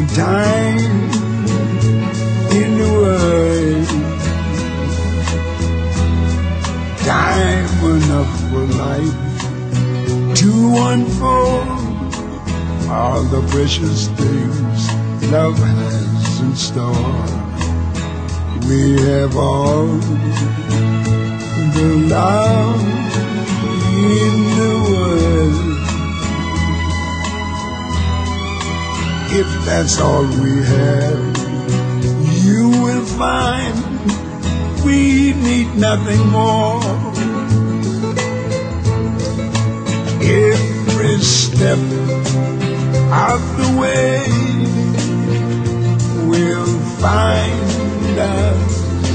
time in the world, time enough for life to unfold all the precious things love has in store. We have all the love in the world. If that's all we have, you will find we need nothing more. Every step of the way will find us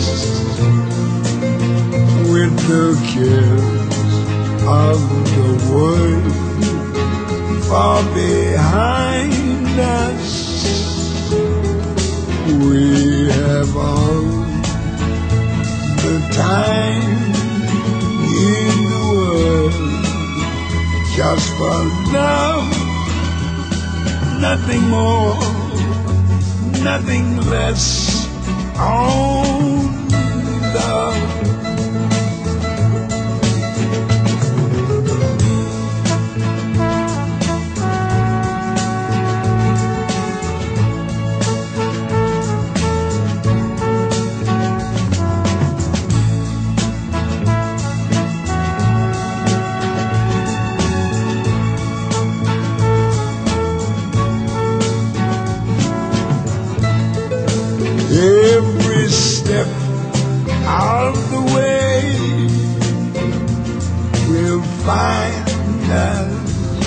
with the cares of the world far behind us. We have all the time in the world just for love, nothing more, nothing less, only love. Every step of the way will find us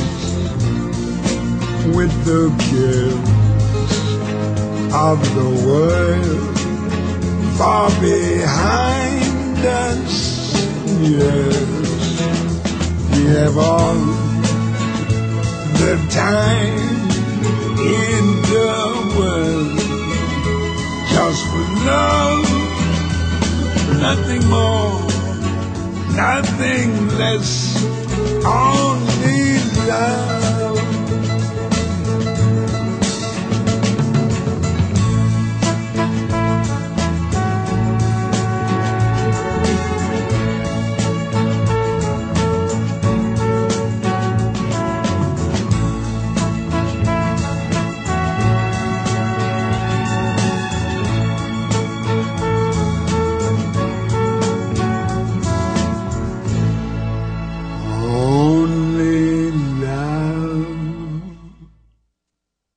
with the cares of the world far behind us. Yes, we have all the time in the world just for love, nothing more, nothing less, only love.